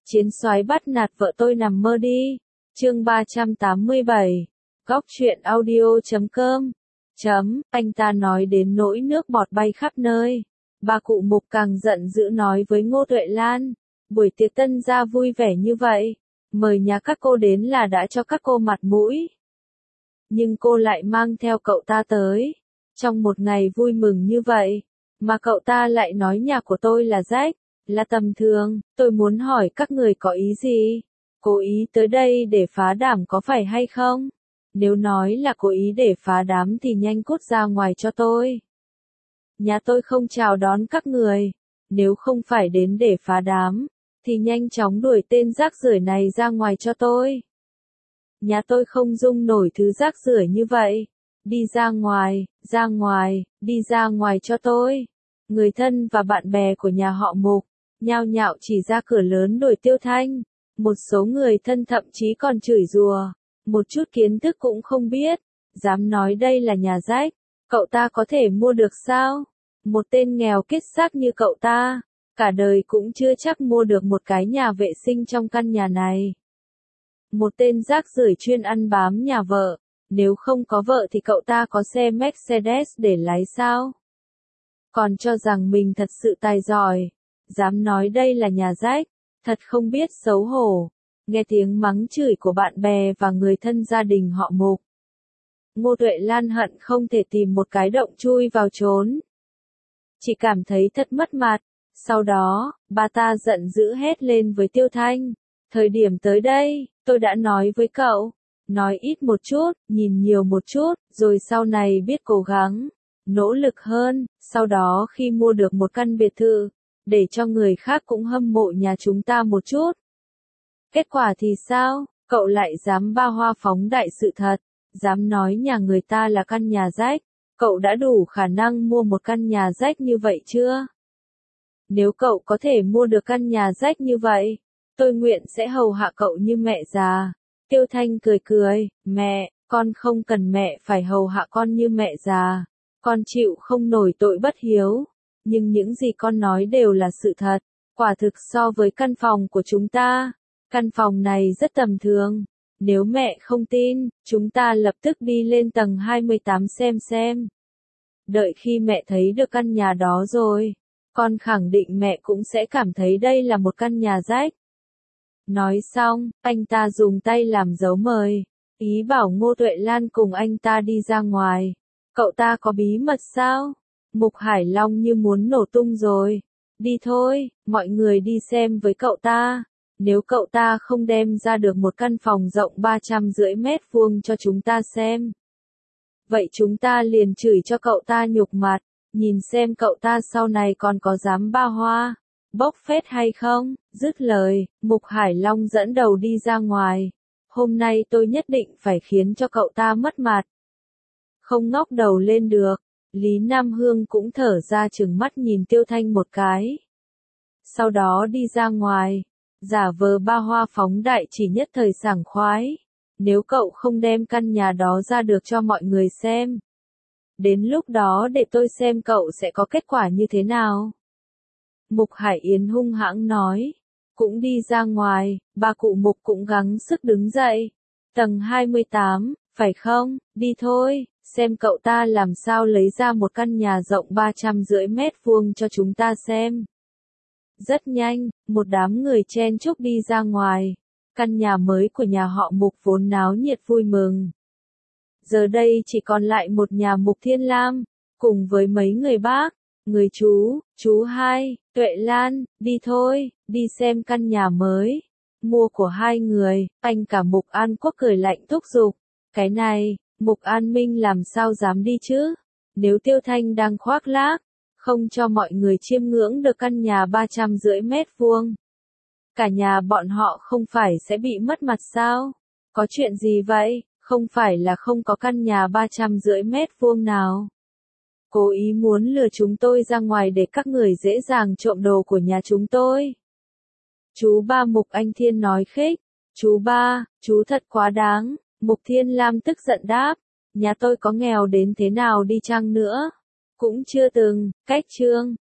Chiến soái bắt nạt vợ tôi nằm mơ đi. Chương 387. Góc truyện audio.com. Anh ta nói đến nỗi nước bọt bay khắp nơi. Bà cụ Mục càng giận dữ nói với Ngô Tuệ Lan, buổi tiệc tân gia vui vẻ như vậy, mời nhà các cô đến là đã cho các cô mặt mũi. Nhưng cô lại mang theo cậu ta tới, trong một ngày vui mừng như vậy, mà cậu ta lại nói nhà của tôi là rách, là tầm thường. Tôi muốn hỏi các người có ý gì? Cố ý tới đây để phá đám có phải hay không? Nếu nói là cố ý để phá đám thì nhanh cút ra ngoài cho tôi. Nhà tôi không chào đón các người. Nếu không phải đến để phá đám, thì nhanh chóng đuổi tên rác rưởi này ra ngoài cho tôi. Nhà tôi không dung nổi thứ rác rưởi như vậy. Đi ra ngoài, đi ra ngoài cho tôi. Người thân và bạn bè của nhà họ Mục nhao nhao chỉ ra cửa lớn đuổi Tiêu Thanh. Một số người thân thậm chí còn chửi rủa, một chút kiến thức cũng không biết, dám nói đây là nhà rách, cậu ta có thể mua được sao? Một tên nghèo kiết xác như cậu ta, cả đời cũng chưa chắc mua được một cái nhà vệ sinh trong căn nhà này. Một tên rác rưởi chuyên ăn bám nhà vợ, nếu không có vợ thì cậu ta có xe Mercedes để lái sao? Còn cho rằng mình thật sự tài giỏi, dám nói đây là nhà rách, thật không biết xấu hổ. Nghe tiếng mắng chửi của bạn bè và người thân gia đình họ Mục, Ngô Tuệ Lan hận không thể tìm một cái động chui vào trốn. Chỉ cảm thấy thật mất mặt. Sau đó, bà ta giận dữ hét lên với Tiêu Thanh, thời điểm tới đây, tôi đã nói với cậu, nói ít một chút, nhìn nhiều một chút, rồi sau này biết cố gắng, nỗ lực hơn, sau đó khi mua được một căn biệt thự, để cho người khác cũng hâm mộ nhà chúng ta một chút. Kết quả thì sao? Cậu lại dám ba hoa phóng đại sự thật, dám nói nhà người ta là căn nhà rách. Cậu đã đủ khả năng mua một căn nhà rách như vậy chưa? Nếu cậu có thể mua được căn nhà rách như vậy, tôi nguyện sẽ hầu hạ cậu như mẹ già. Tiêu Thanh cười cười, mẹ, con không cần mẹ phải hầu hạ con như mẹ già. Con chịu không nổi tội bất hiếu. Nhưng những gì con nói đều là sự thật. Quả thực so với căn phòng của chúng ta, căn phòng này rất tầm thường. Nếu mẹ không tin, chúng ta lập tức đi lên tầng 28 xem. Đợi khi mẹ thấy được căn nhà đó rồi, con khẳng định mẹ cũng sẽ cảm thấy đây là một căn nhà rách. Nói xong, anh ta dùng tay làm dấu mời, ý bảo Ngô Tuệ Lan cùng anh ta đi ra ngoài. Cậu ta có bí mật sao? Mục Hải Long như muốn nổ tung rồi. Đi thôi, mọi người đi xem với cậu ta. Nếu cậu ta không đem ra được một căn phòng rộng 350 mét vuông cho chúng ta xem, vậy chúng ta liền chửi cho cậu ta nhục mặt, nhìn xem cậu ta sau này còn có dám ba hoa, bốc phét hay không. Dứt lời, Mục Hải Long dẫn đầu đi ra ngoài. Hôm nay tôi nhất định phải khiến cho cậu ta mất mặt. Không ngóc đầu lên được, Lý Nam Hương cũng thở ra trừng mắt nhìn Tiêu Thanh một cái. Sau đó đi ra ngoài, giả vờ ba hoa phóng đại chỉ nhất thời sảng khoái. Nếu cậu không đem căn nhà đó ra được cho mọi người xem, đến lúc đó để tôi xem cậu sẽ có kết quả như thế nào. Mục Hải Yến hung hãng nói. Cũng đi ra ngoài, bà cụ Mục cũng gắng sức đứng dậy. Tầng 28, phải không? Đi thôi, xem cậu ta làm sao lấy ra một căn nhà rộng 350 mét vuông cho chúng ta xem. Rất nhanh, một đám người chen chúc đi ra ngoài. Căn nhà mới của nhà họ Mục vốn náo nhiệt vui mừng. Giờ đây chỉ còn lại một nhà Mục Thiên Lam, cùng với mấy người bác, người chú hai, Tuệ Lan, đi thôi, đi xem căn nhà mới. Mua của hai người, anh cả Mục An Quốc cười lạnh thúc giục. Cái này, Mục An Minh làm sao dám đi chứ? Nếu Tiêu Thanh đang khoác lác, không cho mọi người chiêm ngưỡng được căn nhà 350 mét vuông. Cả nhà bọn họ không phải sẽ bị mất mặt sao? Có chuyện gì vậy? Không phải là không có căn nhà 350 mét vuông nào. Cố ý muốn lừa chúng tôi ra ngoài để các người dễ dàng trộm đồ của nhà chúng tôi. Chú ba Mục Anh Thiên nói khích. Chú ba, chú thật quá đáng. Mục Thiên Lam tức giận đáp. Nhà tôi có nghèo đến thế nào đi chăng nữa, cũng chưa từng cách trương